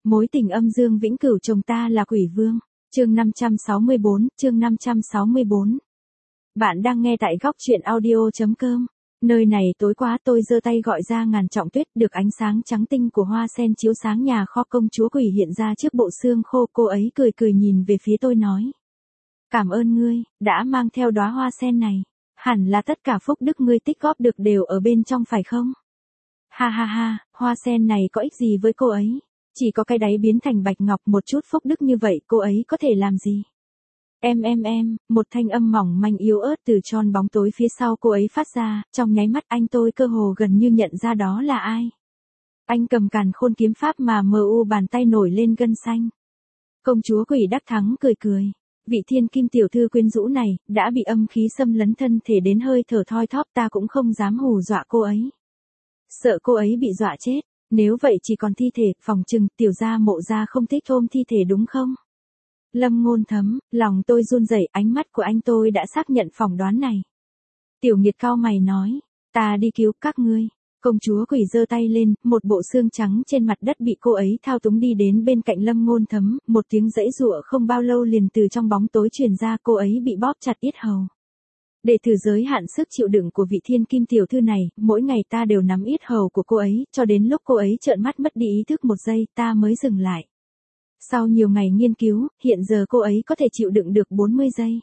Mối tình âm dương vĩnh cửu chồng ta là quỷ vương. Chương 564. Bạn đang nghe tại góc truyện audio.com. Nơi này tối quá, tôi giơ tay gọi ra ngàn trọng tuyết, được ánh sáng trắng tinh của hoa sen chiếu sáng nhà kho. Công chúa quỷ hiện ra trước bộ xương khô, cô ấy cười cười nhìn về phía tôi nói: "Cảm ơn ngươi, đã mang theo đóa hoa sen này. Hẳn là tất cả phúc đức ngươi tích góp được đều ở bên trong phải không?" Ha ha ha, hoa sen này có ích gì với cô ấy? Chỉ có cái đáy biến thành bạch ngọc, một chút phúc đức như vậy cô ấy có thể làm gì? Một thanh âm mỏng manh yếu ớt từ tròn bóng tối phía sau cô ấy phát ra, trong nháy mắt anh tôi cơ hồ gần như nhận ra đó là ai. Anh cầm càn khôn kiếm pháp mà bàn tay nổi lên gân xanh. Công chúa quỷ đắc thắng cười cười. Vị thiên kim tiểu thư quyến rũ này, đã bị âm khí xâm lấn thân thể đến hơi thở thoi thóp, ta cũng không dám hù dọa cô ấy. Sợ cô ấy bị dọa chết, nếu vậy chỉ còn thi thể, phòng trừng tiểu gia mộ gia không thích ôm thi thể đúng không? Lâm Ngôn Thấm, lòng tôi run rẩy, ánh mắt của anh tôi đã xác nhận phỏng đoán này. Tiểu Nghiệt cau mày nói, ta đi cứu các ngươi. Công chúa quỷ giơ tay lên, một bộ xương trắng trên mặt đất bị cô ấy thao túng đi đến bên cạnh Lâm Ngôn Thấm, một tiếng giãy giụa không bao lâu liền từ trong bóng tối truyền ra, cô ấy bị bóp chặt yết hầu. Để thử giới hạn sức chịu đựng của vị thiên kim tiểu thư này, mỗi ngày ta đều nắm yết hầu của cô ấy, cho đến lúc cô ấy trợn mắt mất đi ý thức một giây, ta mới dừng lại. Sau nhiều ngày nghiên cứu, hiện giờ cô ấy có thể chịu đựng được 40 giây.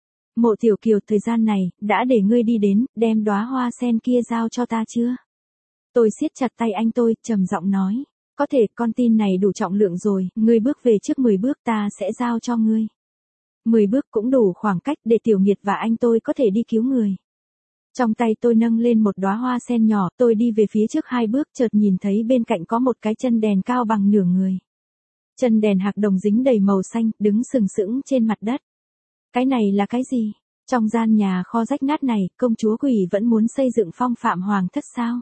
Mộ Tiểu Kiều, thời gian này, đã để ngươi đi đến, đem đóa hoa sen kia giao cho ta chưa? Tôi siết chặt tay anh tôi, trầm giọng nói, có thể, con tin này đủ trọng lượng rồi, ngươi bước về trước 10 bước ta sẽ giao cho ngươi. 10 bước cũng đủ khoảng cách để Tiểu Nghiệt và anh tôi có thể đi cứu người. Trong tay tôi nâng lên một đóa hoa sen nhỏ, tôi đi về phía trước 2 bước, chợt nhìn thấy bên cạnh có một cái chân đèn cao bằng nửa người. Chân đèn hạc đồng dính đầy màu xanh, đứng sừng sững trên mặt đất. Cái này là cái gì? Trong gian nhà kho rách nát này, công chúa quỷ vẫn muốn xây dựng phong phạm hoàng thất sao?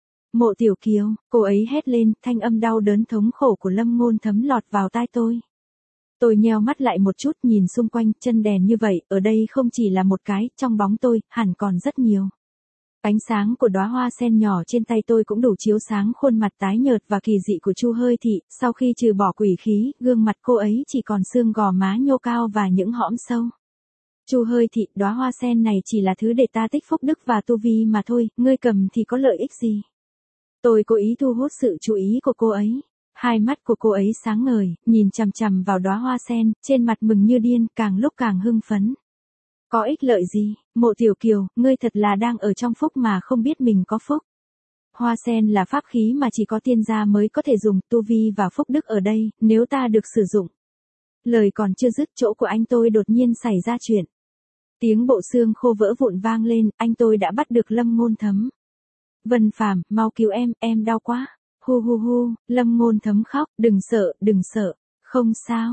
Mộ Tiểu Kiều, cô ấy hét lên, thanh âm đau đớn thống khổ của Lâm Ngôn Thấm lọt vào tai tôi. Tôi nheo mắt lại một chút, nhìn xung quanh, chân đèn như vậy, ở đây không chỉ là một cái, trong bóng tôi, hẳn còn rất nhiều. Ánh sáng của đóa hoa sen nhỏ trên tay tôi cũng đủ chiếu sáng khuôn mặt tái nhợt và kỳ dị của Chu Hơi Thị, sau khi trừ bỏ quỷ khí, gương mặt cô ấy chỉ còn xương gò má nhô cao và những hõm sâu. Chu Hơi Thị, đóa hoa sen này chỉ là thứ để ta tích phúc đức và tu vi mà thôi, ngươi cầm thì có lợi ích gì? Tôi cố ý thu hút sự chú ý của cô ấy. Hai mắt của cô ấy sáng ngời, nhìn chằm chằm vào đóa hoa sen, trên mặt mừng như điên, càng lúc càng hưng phấn. Có ích lợi gì? Mộ Tiểu Kiều, ngươi thật là đang ở trong phúc mà không biết mình có phúc. Hoa sen là pháp khí mà chỉ có tiên gia mới có thể dùng, tu vi và phúc đức ở đây, nếu ta được sử dụng. Lời còn chưa dứt, chỗ của anh tôi đột nhiên xảy ra chuyện. Tiếng bộ xương khô vỡ vụn vang lên, anh tôi đã bắt được Lâm Ngôn Thấm. Vân Phàm, mau cứu em đau quá. Hu hu hu, Lâm Ngôn Thấm khóc, đừng sợ, không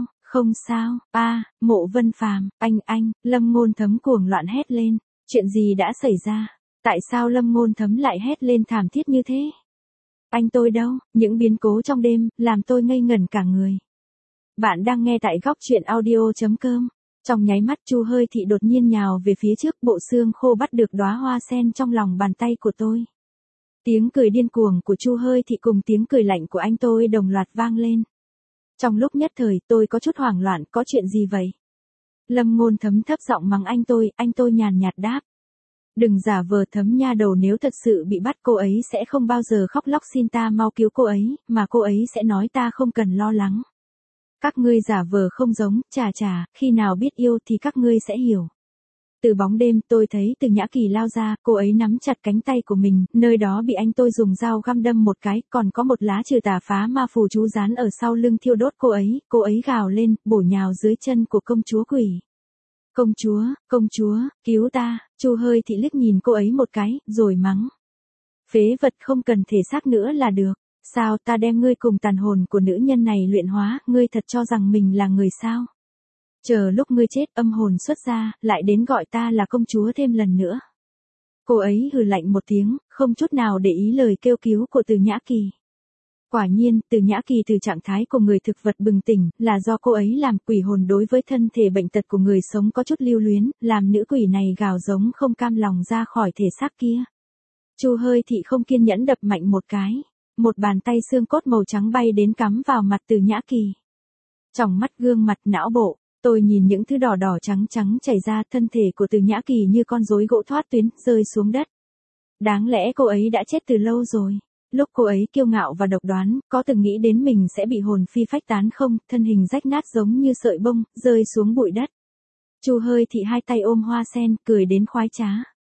sao, Mộ Vân Phàm, anh, Lâm Ngôn Thấm cuồng loạn hét lên, chuyện gì đã xảy ra? Tại sao Lâm Ngôn Thấm lại hét lên thảm thiết như thế? Anh tôi đâu? Những biến cố trong đêm, làm tôi ngây ngẩn cả người. Bạn đang nghe tại góc truyện audio.com. Trong nháy mắt Chu Hơi Thị đột nhiên nhào về phía trước, bộ xương khô bắt được đóa hoa sen trong lòng bàn tay của tôi. Tiếng cười điên cuồng của Chu Hơi Thị cùng tiếng cười lạnh của anh tôi đồng loạt vang lên. Trong lúc nhất thời, tôi có chút hoảng loạn, có chuyện gì vậy? Lâm Ngôn Thấm thấp giọng mắng anh tôi nhàn nhạt đáp. Đừng giả vờ Thấm nha đầu, nếu thật sự bị bắt cô ấy sẽ không bao giờ khóc lóc xin ta mau cứu cô ấy, mà cô ấy sẽ nói ta không cần lo lắng. Các ngươi giả vờ không giống, chà, khi nào biết yêu thì các ngươi sẽ hiểu. Từ bóng đêm tôi thấy Từ Nhã Kỳ lao ra, cô ấy nắm chặt cánh tay của mình, nơi đó bị anh tôi dùng dao găm đâm một cái, còn có một lá trừ tà phá ma phù chú dán ở sau lưng thiêu đốt cô ấy gào lên, bổ nhào dưới chân của công chúa quỷ. Công chúa, cứu ta. Chu Hơi Thị liếc nhìn cô ấy một cái, rồi mắng. Phế vật, không cần thể xác nữa là được. Sao ta đem ngươi cùng tàn hồn của nữ nhân này luyện hóa, ngươi thật cho rằng mình là người sao? Chờ lúc ngươi chết, âm hồn xuất ra, lại đến gọi ta là công chúa thêm lần nữa. Cô ấy hừ lạnh một tiếng, không chút nào để ý lời kêu cứu của Từ Nhã Kỳ. Quả nhiên, Từ Nhã Kỳ từ trạng thái của người thực vật bừng tỉnh, là do cô ấy làm. Quỷ hồn đối với thân thể bệnh tật của người sống có chút lưu luyến, làm nữ quỷ này gào giống không cam lòng ra khỏi thể xác kia. Chu Hơi Thị không kiên nhẫn đập mạnh một cái. một bàn tay xương cốt màu trắng bay đến cắm vào mặt Từ Nhã Kỳ. Tròng mắt, gương mặt, não bộ, tôi nhìn những thứ đỏ đỏ trắng trắng chảy ra, thân thể của Từ Nhã Kỳ như con rối gỗ thoát tuyến, rơi xuống đất. Đáng lẽ cô ấy đã chết từ lâu rồi. Lúc cô ấy kiêu ngạo và độc đoán, có từng nghĩ đến mình sẽ bị hồn phi phách tán không, thân hình rách nát giống như sợi bông, rơi xuống bụi đất. Chu Hơi Thị hai tay ôm hoa sen, cười đến khoái trá.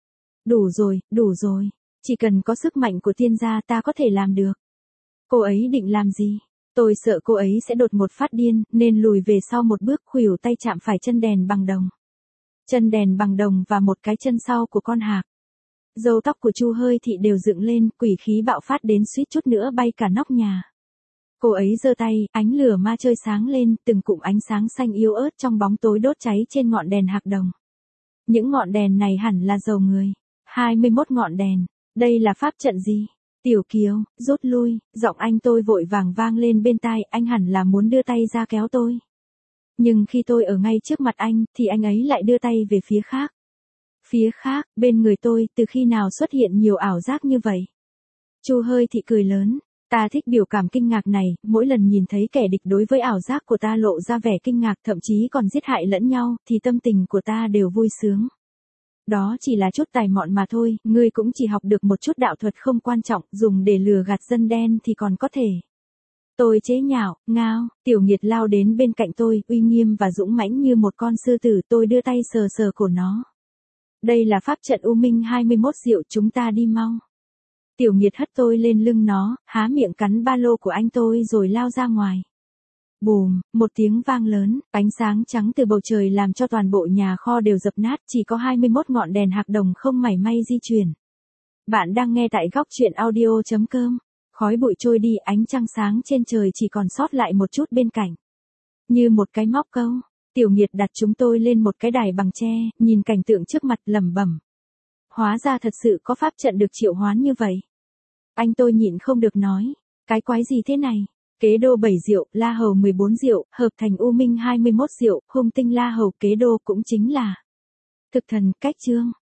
Đủ rồi, chỉ cần có sức mạnh của tiên gia ta có thể làm được. Cô ấy định làm gì? Tôi sợ cô ấy sẽ đột một phát điên, nên lùi về sau một bước, khuỷu tay chạm phải chân đèn bằng đồng. Chân đèn bằng đồng và một cái chân sau của con hạc. Râu tóc của Chu Hơi Thị đều dựng lên, quỷ khí bạo phát đến suýt chút nữa bay cả nóc nhà. Cô ấy giơ tay, ánh lửa ma chơi sáng lên, từng cụm ánh sáng xanh yếu ớt trong bóng tối đốt cháy trên ngọn đèn hạc đồng. Những ngọn đèn này hẳn là dầu người. 21 ngọn đèn. Đây là pháp trận gì? Tiểu Kiều, rút lui, giọng anh tôi vội vàng vang lên bên tai, anh hẳn là muốn đưa tay ra kéo tôi. Nhưng khi tôi ở ngay trước mặt anh, thì anh ấy lại đưa tay về phía khác. Phía khác, bên người tôi, từ khi nào xuất hiện nhiều ảo giác như vậy? Chu Hơi Thị cười lớn, ta thích biểu cảm kinh ngạc này, mỗi lần nhìn thấy kẻ địch đối với ảo giác của ta lộ ra vẻ kinh ngạc, thậm chí còn giết hại lẫn nhau, thì tâm tình của ta đều vui sướng. Đó chỉ là chút tài mọn mà thôi, ngươi cũng chỉ học được một chút đạo thuật không quan trọng, dùng để lừa gạt dân đen thì còn có thể. Tôi chế nhạo, ngao, Tiểu Nghiệt lao đến bên cạnh tôi, uy nghiêm và dũng mãnh như một con sư tử, tôi đưa tay sờ sờ cổ nó. Đây là pháp trận U Minh 21 diệu, chúng ta đi mau. Tiểu Nghiệt hất tôi lên lưng nó, há miệng cắn ba lô của anh tôi rồi lao ra ngoài. Bùm, một tiếng vang lớn, ánh sáng trắng từ bầu trời làm cho toàn bộ nhà kho đều dập nát, chỉ có 21 ngọn đèn hạc đồng không mảy may di chuyển. Bạn đang nghe tại góc truyện audio.com. Khói bụi trôi đi, ánh trăng sáng trên trời chỉ còn sót lại một chút bên cạnh. Như một cái móc câu, Tiểu Nghiệt đặt chúng tôi lên một cái đài bằng tre, nhìn cảnh tượng trước mặt lẩm bẩm. Hóa ra thật sự có pháp trận được triệu hoán như vậy. Anh tôi nhịn không được nói, cái quái gì thế này? Kế đô 7 diệu, la hầu 14 diệu, hợp thành U Minh 21 diệu, hung tinh la hầu kế đô cũng chính là thực thần cách chương.